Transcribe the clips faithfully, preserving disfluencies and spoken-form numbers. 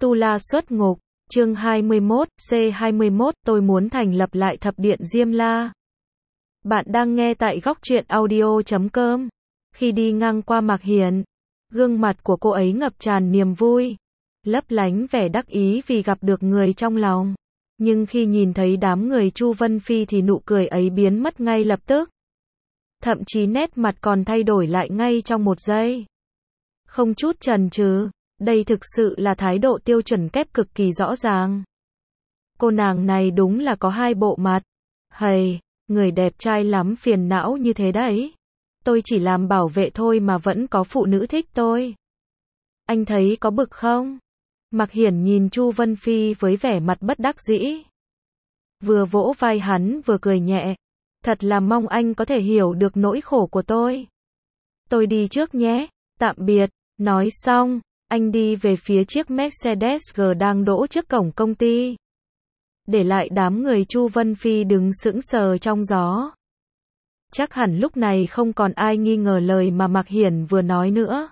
Tu La xuất ngục, chương hai mươi mốt, C hai mươi mốt, tôi muốn thành lập lại thập điện Diêm La. Bạn đang nghe tại góc truyện audio chấm com. Khi đi ngang qua Mạc Hiền, gương mặt của cô ấy ngập tràn niềm vui, lấp lánh vẻ đắc ý vì gặp được người trong lòng. Nhưng khi nhìn thấy đám người Chu Vân Phi thì nụ cười ấy biến mất ngay lập tức. Thậm chí nét mặt còn thay đổi lại ngay trong một giây. Không chút chần chừ, đây thực sự là thái độ tiêu chuẩn kép cực kỳ rõ ràng. Cô nàng này đúng là có hai bộ mặt. Hầy, người đẹp trai lắm phiền não như thế đấy. Tôi chỉ làm bảo vệ thôi mà vẫn có phụ nữ thích tôi. Anh thấy có bực không? Mạc Hiển nhìn Chu Vân Phi với vẻ mặt bất đắc dĩ. Vừa vỗ vai hắn vừa cười nhẹ. Thật là mong anh có thể hiểu được nỗi khổ của tôi. Tôi đi trước nhé, tạm biệt. Nói xong, anh đi về phía chiếc Mercedes-G đang đỗ trước cổng công ty. Để lại đám người Chu Vân Phi đứng sững sờ trong gió. Chắc hẳn lúc này không còn ai nghi ngờ lời mà Mạc Hiển vừa nói nữa.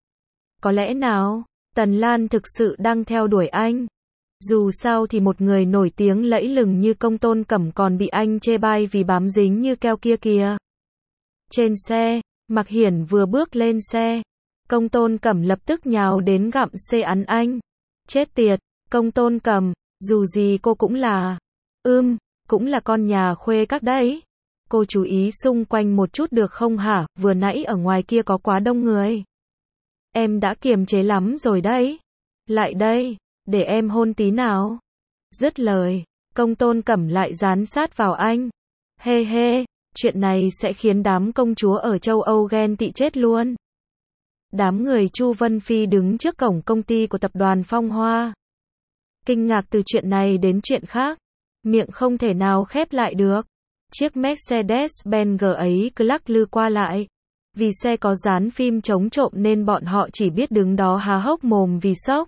Có lẽ nào, Tần Lan thực sự đang theo đuổi anh. Dù sao thì một người nổi tiếng lẫy lừng như Công Tôn Cẩm còn bị anh chê bai vì bám dính như keo kia kìa. Trên xe, Mạc Hiển vừa bước lên xe, Công Tôn Cẩm lập tức nhào đến gặm xê ăn anh. Chết tiệt, Công Tôn Cẩm, dù gì cô cũng là, ưm, cũng là con nhà khuê các đấy. Cô chú ý xung quanh một chút được không hả, vừa nãy ở ngoài kia có quá đông người. Em đã kiềm chế lắm rồi đấy. Lại đây, để em hôn tí nào. Dứt lời, Công Tôn Cẩm lại dán sát vào anh. Hê hê, chuyện này sẽ khiến đám công chúa ở châu Âu ghen tị chết luôn. Đám người Chu Vân Phi đứng trước cổng công ty của tập đoàn Phong Hoa. Kinh ngạc từ chuyện này đến chuyện khác. Miệng không thể nào khép lại được. Chiếc Mercedes-Benz ấy cứ lắc lư qua lại. Vì xe có dán phim chống trộm nên bọn họ chỉ biết đứng đó há hốc mồm vì sốc.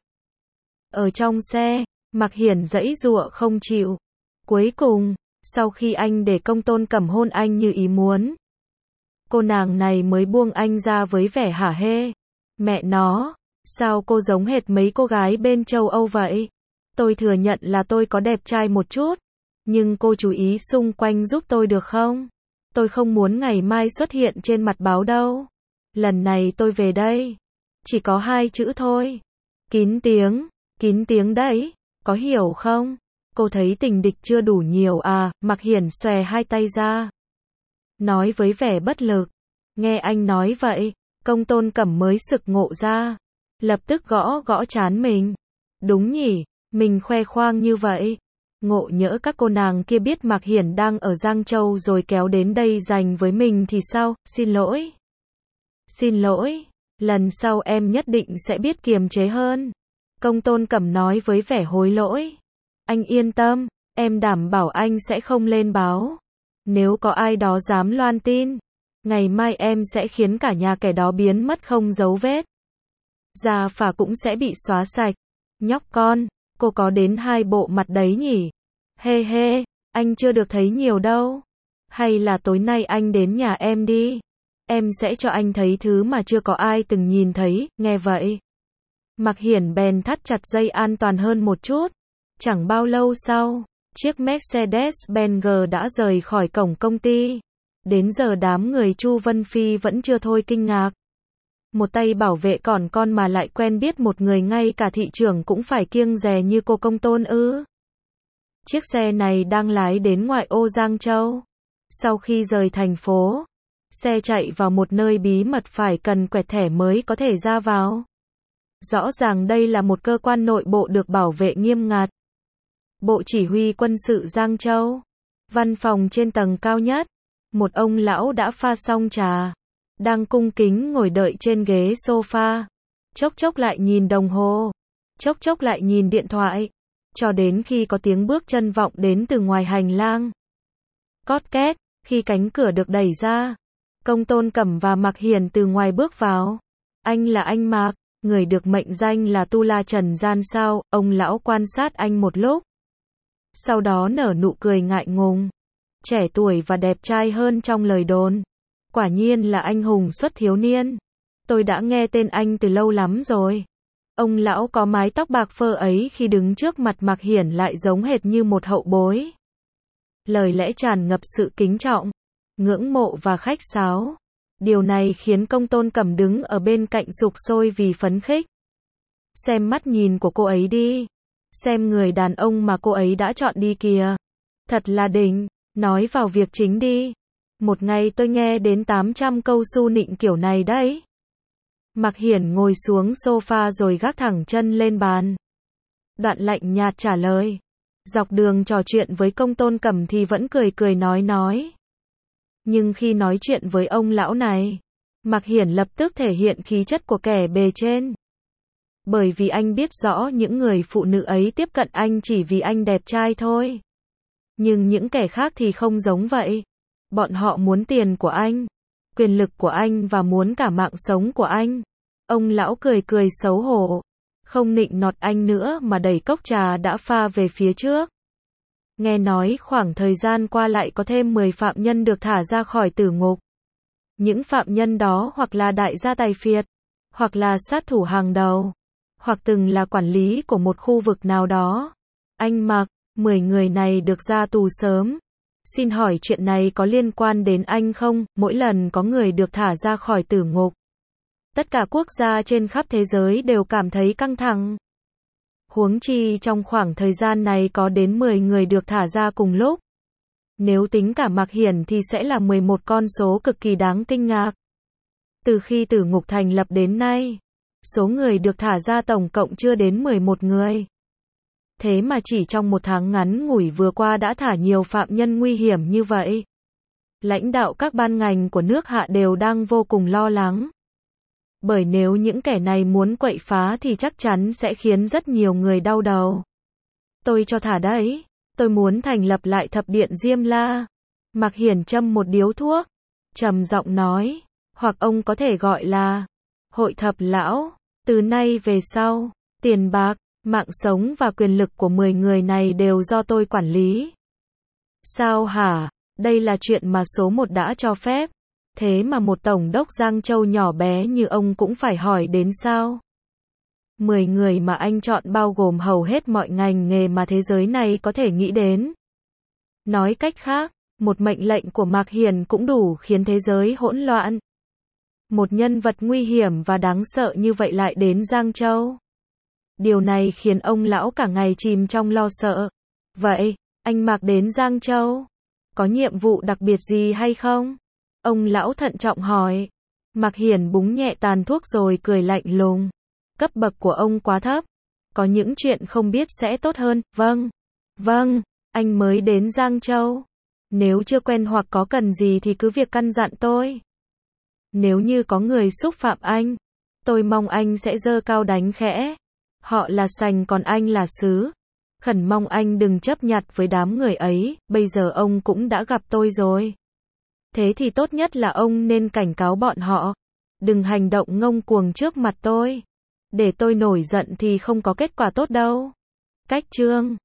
Ở trong xe, Mạc Hiển giãy giụa không chịu. Cuối cùng, sau khi anh để Công Tôn Cẩm hôn anh như ý muốn, cô nàng này mới buông anh ra với vẻ hả hê. Mẹ nó, sao cô giống hệt mấy cô gái bên châu Âu vậy? Tôi thừa nhận là tôi có đẹp trai một chút, nhưng cô chú ý xung quanh giúp tôi được không? Tôi không muốn ngày mai xuất hiện trên mặt báo đâu. Lần này tôi về đây, chỉ có hai chữ thôi. Kín tiếng, kín tiếng đấy, có hiểu không? Cô thấy tình địch chưa đủ nhiều à? Mạc Hiển xòe hai tay ra, nói với vẻ bất lực. Nghe anh nói vậy, Công Tôn Cẩm mới sực ngộ ra, lập tức gõ gõ trán mình. Đúng nhỉ, mình khoe khoang như vậy. Ngộ nhỡ các cô nàng kia biết Mạc Hiển đang ở Giang Châu rồi kéo đến đây giành với mình thì sao? Xin lỗi. Xin lỗi, lần sau em nhất định sẽ biết kiềm chế hơn. Công Tôn Cẩm nói với vẻ hối lỗi. Anh yên tâm, em đảm bảo anh sẽ không lên báo. Nếu có ai đó dám loan tin, ngày mai em sẽ khiến cả nhà kẻ đó biến mất không dấu vết. Gia phả cũng sẽ bị xóa sạch. Nhóc con, cô có đến hai bộ mặt đấy nhỉ? Hê hê, anh chưa được thấy nhiều đâu. Hay là tối nay anh đến nhà em đi. Em sẽ cho anh thấy thứ mà chưa có ai từng nhìn thấy. Nghe vậy, Mạc Hiển bèn thắt chặt dây an toàn hơn một chút. Chẳng bao lâu sau, chiếc Mercedes-Benz đã rời khỏi cổng công ty. Đến giờ đám người Chu Vân Phi vẫn chưa thôi kinh ngạc. Một tay bảo vệ còn con mà lại quen biết một người ngay cả thị trưởng cũng phải kiêng dè như cô Công Tôn ư. Chiếc xe này đang lái đến ngoại ô Giang Châu. Sau khi rời thành phố, xe chạy vào một nơi bí mật phải cần quẹt thẻ mới có thể ra vào. Rõ ràng đây là một cơ quan nội bộ được bảo vệ nghiêm ngặt. Bộ Chỉ huy Quân sự Giang Châu. Văn phòng trên tầng cao nhất. Một ông lão đã pha xong trà, đang cung kính ngồi đợi trên ghế sofa. Chốc chốc lại nhìn đồng hồ, chốc chốc lại nhìn điện thoại, cho đến khi có tiếng bước chân vọng đến từ ngoài hành lang. Cót két, khi cánh cửa được đẩy ra, Công Tôn Cẩm và Mạc Hiển từ ngoài bước vào. Anh là anh Mạc, người được mệnh danh là Tu La Trần Gian sao? Ông lão quan sát anh một lúc, sau đó nở nụ cười ngại ngùng. Trẻ tuổi và đẹp trai hơn trong lời đồn. Quả nhiên là anh hùng xuất thiếu niên. Tôi đã nghe tên anh từ lâu lắm rồi. Ông lão có mái tóc bạc phơ ấy khi đứng trước mặt Mạc Hiển lại giống hệt như một hậu bối. Lời lẽ tràn ngập sự kính trọng, ngưỡng mộ và khách sáo. Điều này khiến Công Tôn Cẩm đứng ở bên cạnh sục sôi vì phấn khích. Xem mắt nhìn của cô ấy đi. Xem người đàn ông mà cô ấy đã chọn đi kìa. Thật là đỉnh. Nói vào việc chính đi. Một ngày tôi nghe đến tám trăm câu su nịnh kiểu này đấy. Mạc Hiển ngồi xuống sofa rồi gác thẳng chân lên bàn. Đoạn lạnh nhạt trả lời. Dọc đường trò chuyện với Công Tôn Cẩm thì vẫn cười cười nói nói. Nhưng khi nói chuyện với ông lão này, Mạc Hiển lập tức thể hiện khí chất của kẻ bề trên. Bởi vì anh biết rõ những người phụ nữ ấy tiếp cận anh chỉ vì anh đẹp trai thôi. Nhưng những kẻ khác thì không giống vậy. Bọn họ muốn tiền của anh, quyền lực của anh và muốn cả mạng sống của anh. Ông lão cười cười xấu hổ, không nịnh nọt anh nữa mà đẩy cốc trà đã pha về phía trước. Nghe nói khoảng thời gian qua lại có thêm mười phạm nhân được thả ra khỏi tử ngục. Những phạm nhân đó hoặc là đại gia tài phiệt, hoặc là sát thủ hàng đầu, hoặc từng là quản lý của một khu vực nào đó. Anh Mạc, mười người này được ra tù sớm. Xin hỏi chuyện này có liên quan đến anh không? Mỗi lần có người được thả ra khỏi tử ngục, tất cả quốc gia trên khắp thế giới đều cảm thấy căng thẳng. Huống chi trong khoảng thời gian này có đến mười người được thả ra cùng lúc. Nếu tính cả Mạc Hiển thì sẽ là mười một con số cực kỳ đáng kinh ngạc. Từ khi tử ngục thành lập đến nay, số người được thả ra tổng cộng chưa đến mười một người. Thế mà chỉ trong một tháng ngắn ngủi vừa qua đã thả nhiều phạm nhân nguy hiểm như vậy. Lãnh đạo các ban ngành của nước Hạ đều đang vô cùng lo lắng. Bởi nếu những kẻ này muốn quậy phá thì chắc chắn sẽ khiến rất nhiều người đau đầu. Tôi cho thả đấy. Tôi muốn thành lập lại thập điện Diêm La. Mạc Hiển châm một điếu thuốc, trầm giọng nói, hoặc ông có thể gọi là Hội thập lão. Từ nay về sau, tiền bạc, mạng sống và quyền lực của mười người này đều do tôi quản lý. Sao hả? Đây là chuyện mà số một đã cho phép. Thế mà một tổng đốc Giang Châu nhỏ bé như ông cũng phải hỏi đến sao? Mười người mà anh chọn bao gồm hầu hết mọi ngành nghề mà thế giới này có thể nghĩ đến. Nói cách khác, một mệnh lệnh của Mạc Hiển cũng đủ khiến thế giới hỗn loạn. Một nhân vật nguy hiểm và đáng sợ như vậy lại đến Giang Châu. Điều này khiến ông lão cả ngày chìm trong lo sợ. Vậy, anh Mạc đến Giang Châu, có nhiệm vụ đặc biệt gì hay không? Ông lão thận trọng hỏi. Mạc Hiển búng nhẹ tàn thuốc rồi cười lạnh lùng. Cấp bậc của ông quá thấp. Có những chuyện không biết sẽ tốt hơn. Vâng, vâng, anh mới đến Giang Châu. Nếu chưa quen hoặc có cần gì thì cứ việc căn dặn tôi. Nếu như có người xúc phạm anh, tôi mong anh sẽ giơ cao đánh khẽ. Họ là sành còn anh là sứ. Khẩn mong anh đừng chấp nhặt với đám người ấy, bây giờ ông cũng đã gặp tôi rồi. Thế thì tốt nhất là ông nên cảnh cáo bọn họ. Đừng hành động ngông cuồng trước mặt tôi. Để tôi nổi giận thì không có kết quả tốt đâu. Cách chương